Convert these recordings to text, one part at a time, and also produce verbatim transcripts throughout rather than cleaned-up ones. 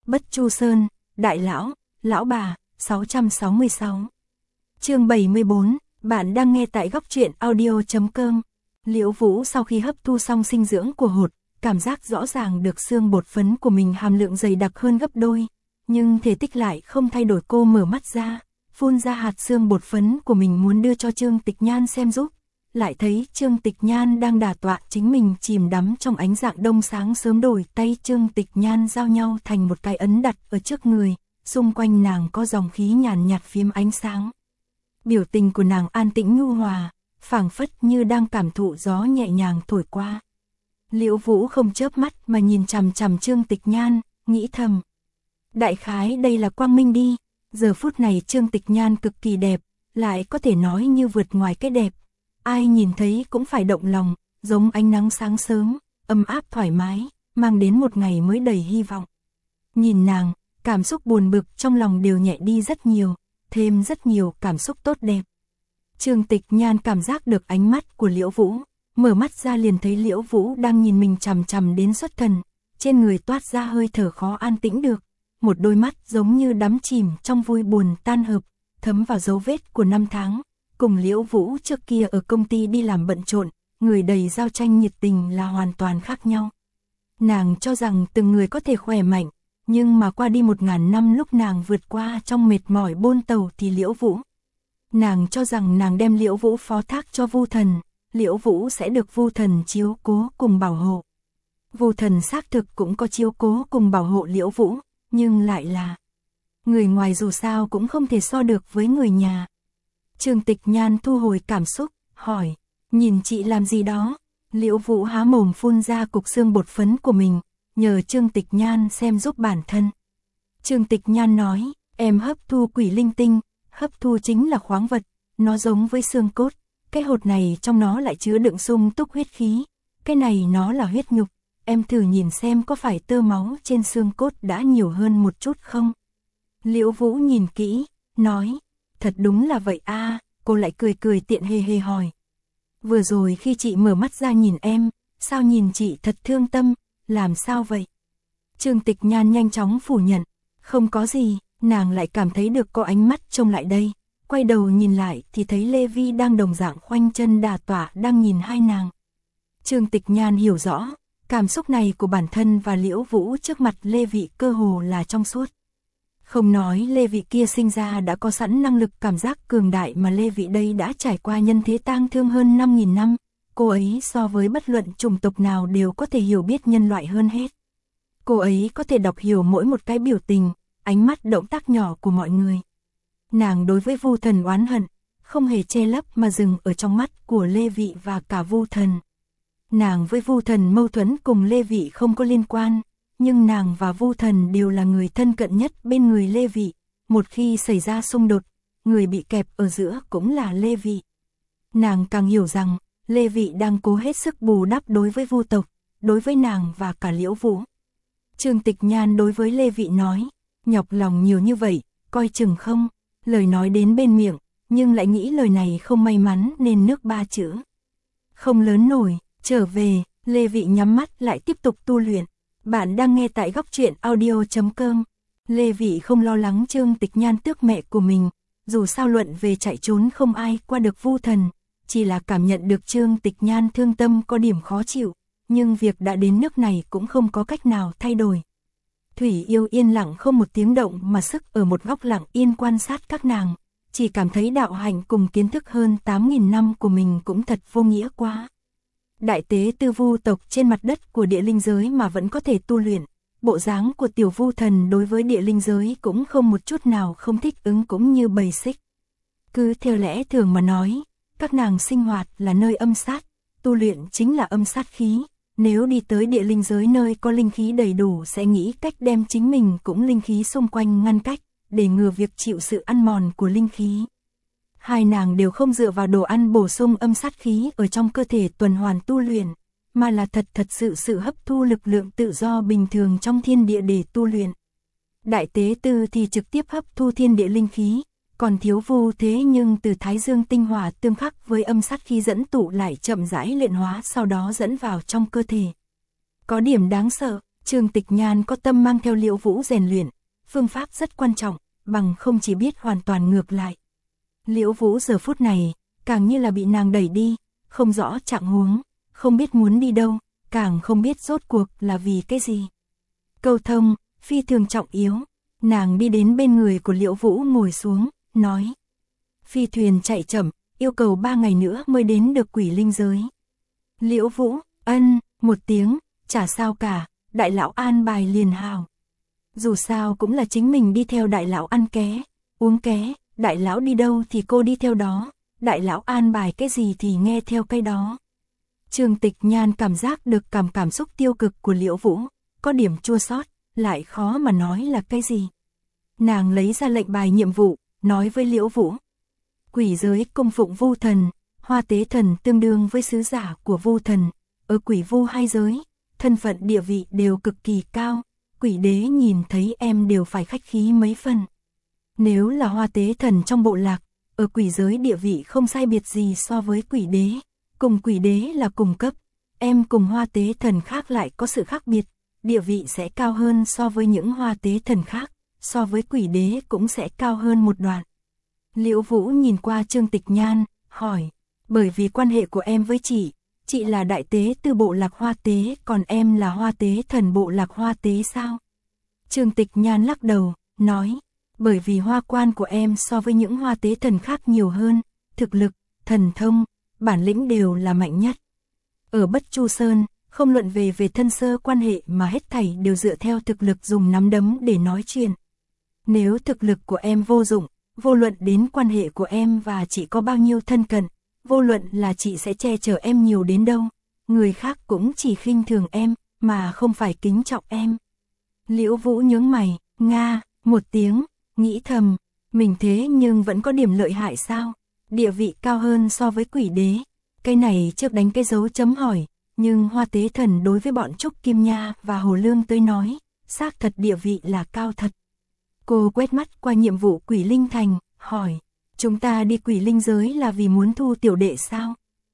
Bất Chu Sơn, Đại Lão, Lão Bà, sáu trăm sáu mươi sáu. Chương bảy mươi bốn, bạn đang nghe tại góc truyện audio chấm com. Liễu Vũ sau khi hấp thu xong sinh dưỡng của hột, cảm giác rõ ràng được xương bột phấn của mình hàm lượng dày đặc hơn gấp đôi, nhưng thể tích lại không thay đổi. Cô mở mắt ra, phun ra hạt xương bột phấn của mình muốn đưa cho Trương Tịch Nhan xem giúp, lại thấy Trương Tịch Nhan đang đả tọa chính mình chìm đắm trong ánh dạng đông sáng sớm. Đổi tay Trương Tịch Nhan giao nhau thành một cái ấn đặt ở trước người, xung quanh nàng có dòng khí nhàn nhạt phím ánh sáng. Biểu tình của nàng an tĩnh nhu hòa, phảng phất như đang cảm thụ gió nhẹ nhàng thổi qua. Liễu Vũ không chớp mắt mà nhìn chằm chằm Trương Tịch Nhan, nghĩ thầm. Đại khái đây là quang minh đi, giờ phút này Trương Tịch Nhan cực kỳ đẹp, lại có thể nói như vượt ngoài cái đẹp. Ai nhìn thấy cũng phải động lòng, giống ánh nắng sáng sớm, ấm áp thoải mái, mang đến một ngày mới đầy hy vọng. Nhìn nàng, cảm xúc buồn bực trong lòng đều nhẹ đi rất nhiều, thêm rất nhiều cảm xúc tốt đẹp. Trương Tịch Nhan cảm giác được ánh mắt của Liễu Vũ, mở mắt ra liền thấy Liễu Vũ đang nhìn mình chằm chằm đến xuất thần, trên người toát ra hơi thở khó an tĩnh được, một đôi mắt giống như đắm chìm trong vui buồn tan hợp, thấm vào dấu vết của năm tháng, cùng Liễu Vũ trước kia ở công ty đi làm bận rộn, người đầy giao tranh nhiệt tình là hoàn toàn khác nhau. Nàng cho rằng từng người có thể khỏe mạnh, nhưng mà qua đi một ngàn năm lúc nàng vượt qua trong mệt mỏi bôn tàu thì Liễu Vũ. Nàng cho rằng nàng đem Liễu Vũ phó thác cho Vu Thần, Liễu Vũ sẽ được Vu Thần chiếu cố cùng bảo hộ. Vu Thần xác thực cũng có chiếu cố cùng bảo hộ Liễu Vũ, nhưng lại là người ngoài dù sao cũng không thể so được với người nhà. Trương Tịch Nhan thu hồi cảm xúc, hỏi, nhìn chị làm gì đó? Liễu Vũ há mồm phun ra cục xương bột phấn của mình, nhờ Trương Tịch Nhan xem giúp bản thân. Trương Tịch Nhan nói, em hấp thu quỷ linh tinh, hấp thu chính là khoáng vật, nó giống với xương cốt, cái hột này trong nó lại chứa đựng sung túc huyết khí, cái này nó là huyết nhục, em thử nhìn xem có phải tơ máu trên xương cốt đã nhiều hơn một chút không? Liễu Vũ nhìn kỹ, nói, thật đúng là vậy a. À, cô lại cười cười tiện hề hề hỏi. Vừa rồi khi chị mở mắt ra nhìn em, sao nhìn chị thật thương tâm, làm sao vậy? Trương Tịch Nhan nhanh chóng phủ nhận, không có gì, nàng lại cảm thấy được có ánh mắt trông lại đây, quay đầu nhìn lại thì thấy Lê Vi đang đồng dạng khoanh chân đả tọa đang nhìn hai nàng. Trương Tịch Nhan hiểu rõ, cảm xúc này của bản thân và Liễu Vũ trước mặt Lê Vị cơ hồ là trong suốt. Không nói Lê Vị kia sinh ra đã có sẵn năng lực cảm giác cường đại mà Lê Vị đây đã trải qua nhân thế tang thương hơn năm nghìn năm, cô ấy so với bất luận chủng tộc nào đều có thể hiểu biết nhân loại hơn hết. Cô ấy có thể đọc hiểu mỗi một cái biểu tình, ánh mắt động tác nhỏ của mọi người. Nàng đối với Vu Thần oán hận, không hề che lấp mà dừng ở trong mắt của Lê Vị và cả Vu Thần. Nàng với Vu Thần mâu thuẫn cùng Lê Vị không có liên quan, nhưng nàng và Vu Thần đều là người thân cận nhất bên người Lê Vị, một khi xảy ra xung đột, người bị kẹp ở giữa cũng là Lê Vị. Nàng càng hiểu rằng, Lê Vị đang cố hết sức bù đắp đối với Vu tộc, đối với nàng và cả Liễu Vũ. Trương Tịch Nhan đối với Lê Vị nói, nhọc lòng nhiều như vậy, coi chừng không, lời nói đến bên miệng, nhưng lại nghĩ lời này không may mắn nên nước ba chữ. Không lớn nổi, trở về, Lê Vị nhắm mắt lại tiếp tục tu luyện. Bạn đang nghe tại góc truyện audio chấm com. Lê Vị không lo lắng Trương Tịch Nhan tước mẹ của mình, dù sao luận về chạy trốn không ai qua được Vu Thần, chỉ là cảm nhận được Trương Tịch Nhan thương tâm có điểm khó chịu, nhưng việc đã đến nước này cũng không có cách nào thay đổi. Thủy Yêu yên lặng không một tiếng động mà sức ở một góc lặng yên quan sát các nàng, chỉ cảm thấy đạo hạnh cùng kiến thức hơn tám nghìn năm của mình cũng thật vô nghĩa quá. Đại tế tư Vu tộc trên mặt đất của địa linh giới mà vẫn có thể tu luyện, bộ dáng của tiểu Vu Thần đối với địa linh giới cũng không một chút nào không thích ứng cũng như bầy xích. Cứ theo lẽ thường mà nói, các nàng sinh hoạt là nơi âm sát, tu luyện chính là âm sát khí, nếu đi tới địa linh giới nơi có linh khí đầy đủ sẽ nghĩ cách đem chính mình cũng linh khí xung quanh ngăn cách, để ngừa việc chịu sự ăn mòn của linh khí. Hai nàng đều không dựa vào đồ ăn bổ sung âm sát khí ở trong cơ thể tuần hoàn tu luyện, mà là thật thật sự sự hấp thu lực lượng tự do bình thường trong thiên địa để tu luyện. Đại tế tư thì trực tiếp hấp thu thiên địa linh khí, còn thiếu Vu thế nhưng từ thái dương tinh hỏa tương khắc với âm sát khí dẫn tụ lại chậm rãi luyện hóa sau đó dẫn vào trong cơ thể. Có điểm đáng sợ, Trương Tịch Nhan có tâm mang theo Liễu Vũ rèn luyện, phương pháp rất quan trọng, bằng không chỉ biết hoàn toàn ngược lại. Liễu Vũ giờ phút này, càng như là bị nàng đẩy đi, không rõ trạng huống, không biết muốn đi đâu, càng không biết rốt cuộc là vì cái gì. Câu thông, phi thường trọng yếu, nàng đi đến bên người của Liễu Vũ ngồi xuống, nói. Phi thuyền chạy chậm, yêu cầu ba ngày nữa mới đến được Quỷ Linh giới. Liễu Vũ, ân, một tiếng, chả sao cả, đại lão an bài liền hào. Dù sao cũng là chính mình đi theo đại lão ăn ké, uống ké, đại lão đi đâu thì cô đi theo đó, đại lão an bài cái gì thì nghe theo cái đó. Trương Tịch Nhan cảm giác được cảm cảm xúc tiêu cực của Liễu Vũ, có điểm chua xót, lại khó mà nói là cái gì. Nàng lấy ra lệnh bài nhiệm vụ, nói với Liễu Vũ. Quỷ giới cung phụng Vu thần, Hoa Tế thần tương đương với sứ giả của Vu thần, ở Quỷ Vu hai giới, thân phận địa vị đều cực kỳ cao, Quỷ đế nhìn thấy em đều phải khách khí mấy phần. Nếu là Hoa Tế thần trong bộ lạc, ở quỷ giới địa vị không sai biệt gì so với Quỷ đế, cùng Quỷ đế là cùng cấp, em cùng Hoa Tế thần khác lại có sự khác biệt, địa vị sẽ cao hơn so với những Hoa Tế thần khác, so với Quỷ đế cũng sẽ cao hơn một đoạn. Liễu Vũ nhìn qua Trương Tịch Nhan, hỏi, bởi vì quan hệ của em với chị, chị là đại tế từ bộ lạc Hoa Tế, còn em là Hoa Tế thần bộ lạc Hoa Tế sao? Trương Tịch Nhan lắc đầu, nói, bởi vì hoa quan của em so với những Hoa Tế thần khác nhiều hơn, thực lực, thần thông, bản lĩnh đều là mạnh nhất. Ở Bất Chu Sơn, không luận về về thân sơ quan hệ mà hết thảy đều dựa theo thực lực dùng nắm đấm để nói chuyện. Nếu thực lực của em vô dụng, vô luận đến quan hệ của em và chị có bao nhiêu thân cận, vô luận là chị sẽ che chở em nhiều đến đâu, người khác cũng chỉ khinh thường em, mà không phải kính trọng em. Liễu Vũ nhướng mày, nga, một tiếng, nghĩ thầm, mình thế nhưng vẫn có điểm lợi hại sao, địa vị cao hơn so với Quỷ đế, cái này trước đánh cái dấu chấm hỏi, nhưng Hoa Tế thần đối với bọn Trúc Kim Nha và Hồ Lương tới nói, xác thật địa vị là cao thật. Cô quét mắt qua nhiệm vụ Quỷ Linh Thành, hỏi, chúng ta đi Quỷ Linh giới là vì muốn thu tiểu đệ sao?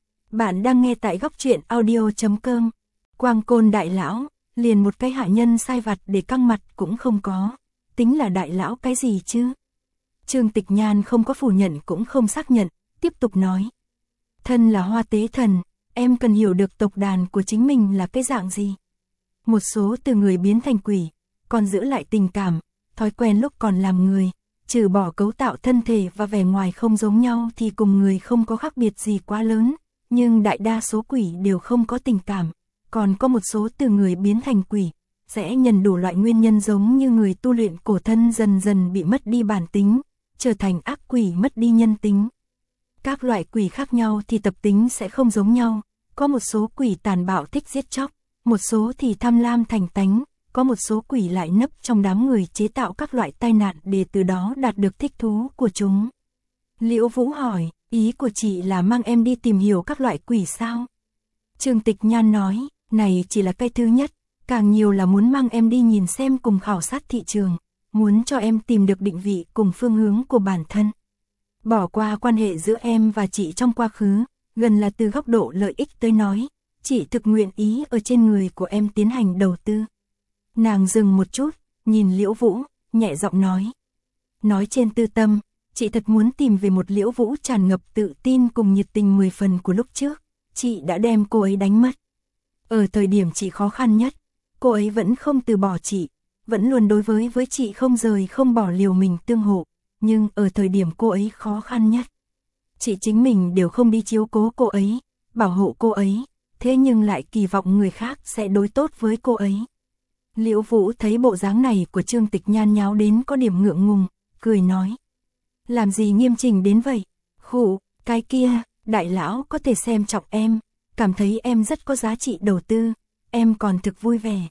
Bạn đang nghe tại góc truyện audio chấm com. Quang Côn đại lão, liền một cái hạ nhân sai vặt để căng mặt cũng không có, tính là đại lão cái gì chứ? Trương Tịch Nhan không có phủ nhận cũng không xác nhận, tiếp tục nói. Thân là Hoa Tế thần, em cần hiểu được tộc đàn của chính mình là cái dạng gì. Một số từ người biến thành quỷ, còn giữ lại tình cảm, thói quen lúc còn làm người, trừ bỏ cấu tạo thân thể và vẻ ngoài không giống nhau thì cùng người không có khác biệt gì quá lớn, nhưng đại đa số quỷ đều không có tình cảm, còn có một số từ người biến thành quỷ, sẽ nhận đủ loại nguyên nhân giống như người tu luyện cổ thân dần dần bị mất đi bản tính, trở thành ác quỷ mất đi nhân tính. Các loại quỷ khác nhau thì tập tính sẽ không giống nhau, có một số quỷ tàn bạo thích giết chóc, một số thì tham lam thành tánh, có một số quỷ lại nấp trong đám người chế tạo các loại tai nạn để từ đó đạt được thích thú của chúng. Liễu Vũ hỏi, ý của chị là mang em đi tìm hiểu các loại quỷ sao? Trương Tịch Nhan nói, này chỉ là cái thứ nhất, càng nhiều là muốn mang em đi nhìn xem cùng khảo sát thị trường, muốn cho em tìm được định vị cùng phương hướng của bản thân. Bỏ qua quan hệ giữa em và chị trong quá khứ, gần là từ góc độ lợi ích tới nói, chị thực nguyện ý ở trên người của em tiến hành đầu tư. Nàng dừng một chút, nhìn Liễu Vũ, nhẹ giọng nói. Nói trên tư tâm, chị thật muốn tìm về một Liễu Vũ tràn ngập tự tin cùng nhiệt tình mười phần của lúc trước, chị đã đem cô ấy đánh mất. Ở thời điểm chị khó khăn nhất, cô ấy vẫn không từ bỏ chị, vẫn luôn đối với với chị không rời không bỏ liều mình tương hộ, nhưng ở thời điểm cô ấy khó khăn nhất, chị chính mình đều không đi chiếu cố cô ấy, bảo hộ cô ấy, thế nhưng lại kỳ vọng người khác sẽ đối tốt với cô ấy. Liễu Vũ thấy bộ dáng này của Trương Tịch Nhan nháo đến có điểm ngượng ngùng, cười nói. Làm gì nghiêm chỉnh đến vậy? Khụ, cái kia, đại lão có thể xem trọng em, cảm thấy em rất có giá trị đầu tư, em còn thực vui vẻ.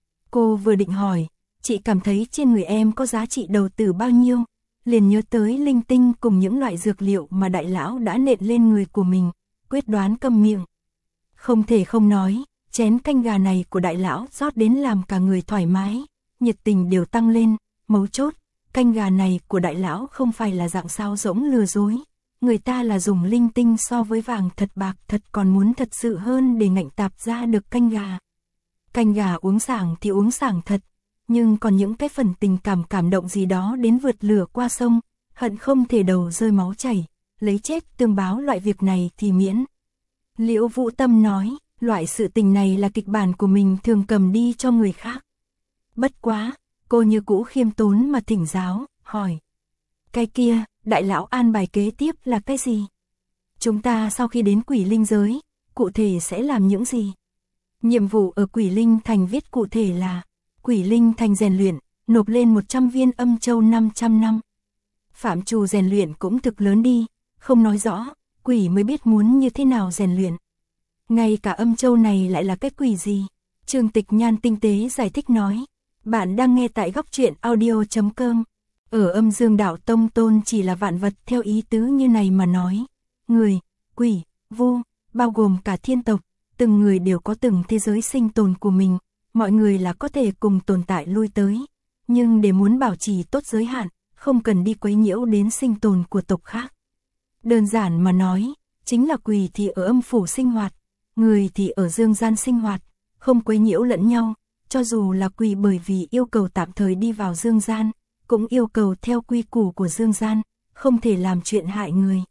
Cô vừa định hỏi, chị cảm thấy trên người em có giá trị đầu tư bao nhiêu, liền nhớ tới linh tinh cùng những loại dược liệu mà đại lão đã nện lên người của mình, quyết đoán câm miệng. Không thể không nói, chén canh gà này của đại lão rót đến làm cả người thoải mái, nhiệt tình đều tăng lên, mấu chốt, canh gà này của đại lão không phải là dạng sao rỗng lừa dối, người ta là dùng linh tinh so với vàng thật bạc thật còn muốn thật sự hơn để ngạnh tạp ra được canh gà. Canh gà uống sảng thì uống sảng thật, nhưng còn những cái phần tình cảm cảm động gì đó đến vượt lửa qua sông, hận không thể đầu rơi máu chảy, lấy chết tương báo loại việc này thì miễn. Liễu Vũ Tâm nói, loại sự tình này là kịch bản của mình thường cầm đi cho người khác. Bất quá, cô như cũ khiêm tốn mà thỉnh giáo, hỏi. Cái kia, đại lão an bài kế tiếp là cái gì? Chúng ta sau khi đến Quỷ Linh giới, cụ thể sẽ làm những gì? Nhiệm vụ ở Quỷ Linh Thành viết cụ thể là Quỷ Linh Thành rèn luyện, nộp lên một trăm viên âm châu năm trăm năm. Phạm trù rèn luyện cũng thực lớn đi, không nói rõ, quỷ mới biết muốn như thế nào rèn luyện. Ngay cả âm châu này lại là cái quỷ gì? Trương Tịch Nhan tinh tế giải thích nói. Bạn đang nghe tại góc truyện audio chấm com. Ở Âm Dương Đạo Tông tôn chỉ là vạn vật theo ý tứ như này mà nói. Người, quỷ, vu, bao gồm cả thiên tộc, từng người đều có từng thế giới sinh tồn của mình, mọi người là có thể cùng tồn tại lui tới. Nhưng để muốn bảo trì tốt giới hạn, không cần đi quấy nhiễu đến sinh tồn của tộc khác. Đơn giản mà nói, chính là quỷ thì ở âm phủ sinh hoạt, người thì ở dương gian sinh hoạt, không quấy nhiễu lẫn nhau, cho dù là quỷ bởi vì yêu cầu tạm thời đi vào dương gian, cũng yêu cầu theo quy củ của dương gian, không thể làm chuyện hại người.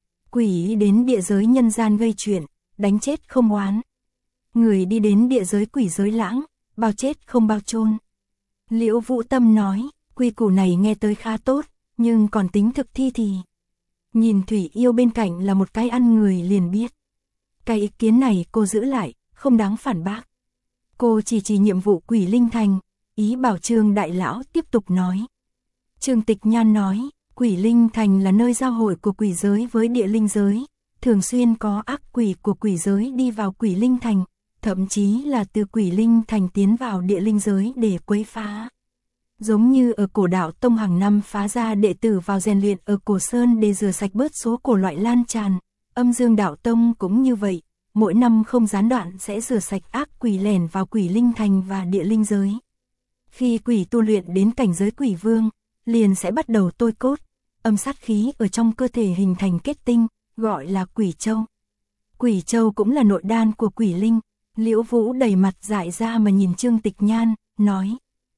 Quỷ đến địa giới nhân gian gây chuyện, đánh chết không oán. Người đi đến địa giới quỷ giới lãng, bao chết không bao chôn. Liễu Vũ Tâm nói, quy củ này nghe tới khá tốt, nhưng còn tính thực thi thì... Nhìn Thủy Yêu bên cạnh là một cái ăn người liền biết. Cái ý kiến này cô giữ lại, không đáng phản bác. Cô chỉ chỉ nhiệm vụ Quỷ Linh Thành, ý bảo Trương Đại Lão tiếp tục nói. Trương Tịch Nhan nói, Quỷ Linh Thành là nơi giao hội của quỷ giới với địa linh giới, thường xuyên có ác quỷ của quỷ giới đi vào Quỷ Linh Thành, thậm chí là từ Quỷ Linh Thành tiến vào địa linh giới để quấy phá. Giống như ở cổ đạo Tông hàng năm phá ra đệ tử vào rèn luyện ở Cổ Sơn để rửa sạch bớt số cổ loại lan tràn, Âm Dương Đạo Tông cũng như vậy, mỗi năm không gián đoạn sẽ rửa sạch ác quỷ lẻn vào Quỷ Linh Thành và địa linh giới. Khi quỷ tu luyện đến cảnh giới quỷ vương, liền sẽ bắt đầu tôi cốt, âm sát khí ở trong cơ thể hình thành kết tinh, gọi là quỷ châu. Quỷ châu cũng là nội đan của quỷ linh. Liễu Vũ đầy mặt dại ra mà nhìn Trương Tịch Nhan, nói.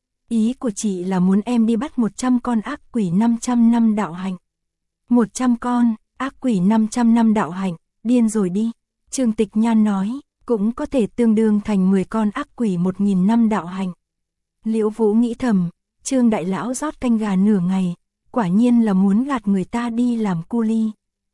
Ý của chị là muốn em đi bắt một trăm con ác quỷ năm trăm năm đạo hạnh. một trăm con, ác quỷ năm trăm năm đạo hạnh, điên rồi đi. Trương Tịch Nhan nói, cũng có thể tương đương thành mười con ác quỷ một nghìn năm đạo hạnh. Liễu Vũ nghĩ thầm, Trương Đại Lão rót canh gà nửa ngày, quả nhiên là muốn gạt người ta đi làm cu ly.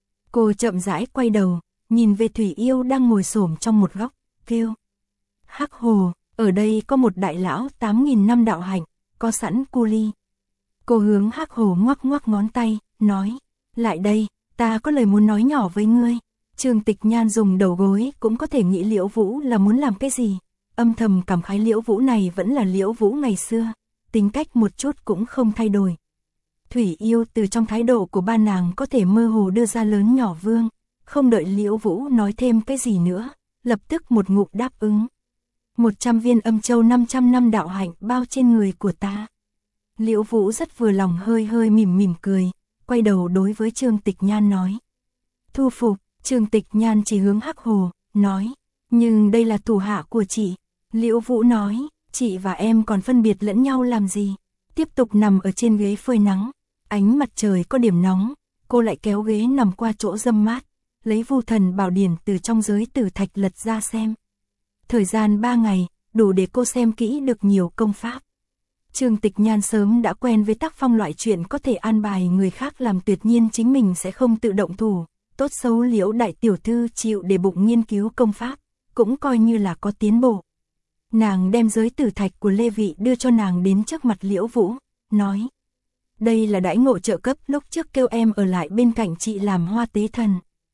Cô chậm rãi quay đầu, nhìn về Thủy Yêu đang ngồi xổm trong một góc, kêu. Hắc Hồ, ở đây có một đại lão tám nghìn năm đạo hạnh, có sẵn cu ly. Cô hướng Hắc Hồ ngoắc ngoắc ngón tay, nói, lại đây, ta có lời muốn nói nhỏ với ngươi. Trương Tịch Nhan dùng đầu gối cũng có thể nghĩ Liễu Vũ là muốn làm cái gì. Âm thầm cảm khái Liễu Vũ này vẫn là Liễu Vũ ngày xưa, tính cách một chút cũng không thay đổi. Thủy Yêu từ trong thái độ của ba nàng có thể mơ hồ đưa ra lớn nhỏ vương, không đợi Liễu Vũ nói thêm cái gì nữa, lập tức một ngụm đáp ứng. một trăm viên âm châu năm trăm năm đạo hạnh bao trên người của ta. Liễu Vũ rất vừa lòng hơi hơi mỉm mỉm cười, quay đầu đối với Trương Tịch Nhan nói. Thu phục, Trương Tịch Nhan chỉ hướng Hắc Hồ, nói, nhưng đây là thủ hạ của chị. Liễu Vũ nói, chị và em còn phân biệt lẫn nhau làm gì? Tiếp tục nằm ở trên ghế phơi nắng, ánh mặt trời có điểm nóng, cô lại kéo ghế nằm qua chỗ râm mát, lấy Vu Thần Bảo Điển từ trong giới tử thạch lật ra xem. Thời gian ba ngày, đủ để cô xem kỹ được nhiều công pháp. Trương Tịch Nhan sớm đã quen với tác phong loại chuyện có thể an bài người khác làm, tuyệt nhiên chính mình sẽ không tự động thủ. Tốt xấu Liễu đại tiểu thư chịu để bụng nghiên cứu công pháp, cũng coi như là có tiến bộ. Nàng đem giới tử thạch của Lê Vị đưa cho nàng đến trước mặt Liễu Vũ, nói. Đây là đãi ngộ trợ cấp lúc trước kêu em ở lại bên cạnh chị làm hoa tế thần.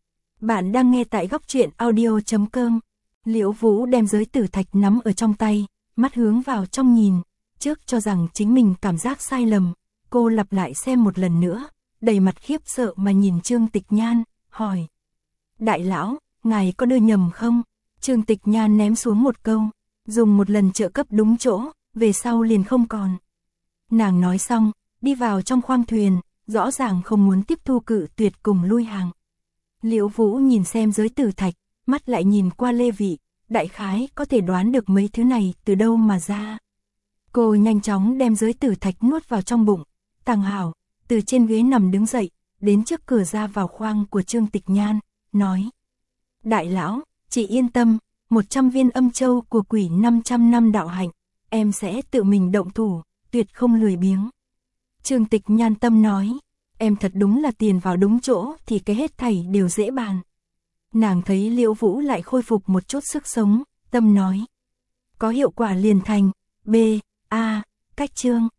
Bạn đang nghe tại góc truyện audio chấm com. Liễu Vũ đem giới tử thạch nắm ở trong tay, mắt hướng vào trong nhìn, trước cho rằng chính mình cảm giác sai lầm, cô lặp lại xem một lần nữa, đầy mặt khiếp sợ mà nhìn Trương Tịch Nhan, hỏi. Đại lão, ngài có đưa nhầm không? Trương Tịch Nhan ném xuống một câu, dùng một lần trợ cấp đúng chỗ, về sau liền không còn. Nàng nói xong, đi vào trong khoang thuyền, rõ ràng không muốn tiếp thu cự tuyệt cùng lui hàng. Liễu Vũ nhìn xem giới tử thạch, mắt lại nhìn qua Lê Vị, đại khái có thể đoán được mấy thứ này từ đâu mà ra. Cô nhanh chóng đem giới tử thạch nuốt vào trong bụng. Tàng Hảo từ trên ghế nằm đứng dậy, đến trước cửa ra vào khoang của Trương Tịch Nhan, nói: Đại lão, chị yên tâm, một trăm viên âm châu của quỷ năm trăm năm đạo hạnh, em sẽ tự mình động thủ, tuyệt không lười biếng. Trương Tịch Nhan tâm nói: Em thật đúng là tiền vào đúng chỗ thì cái hết thảy đều dễ bàn. Nàng thấy Liễu Vũ lại khôi phục một chút sức sống, tâm nói: Có hiệu quả liền thành, B, A, cách chương.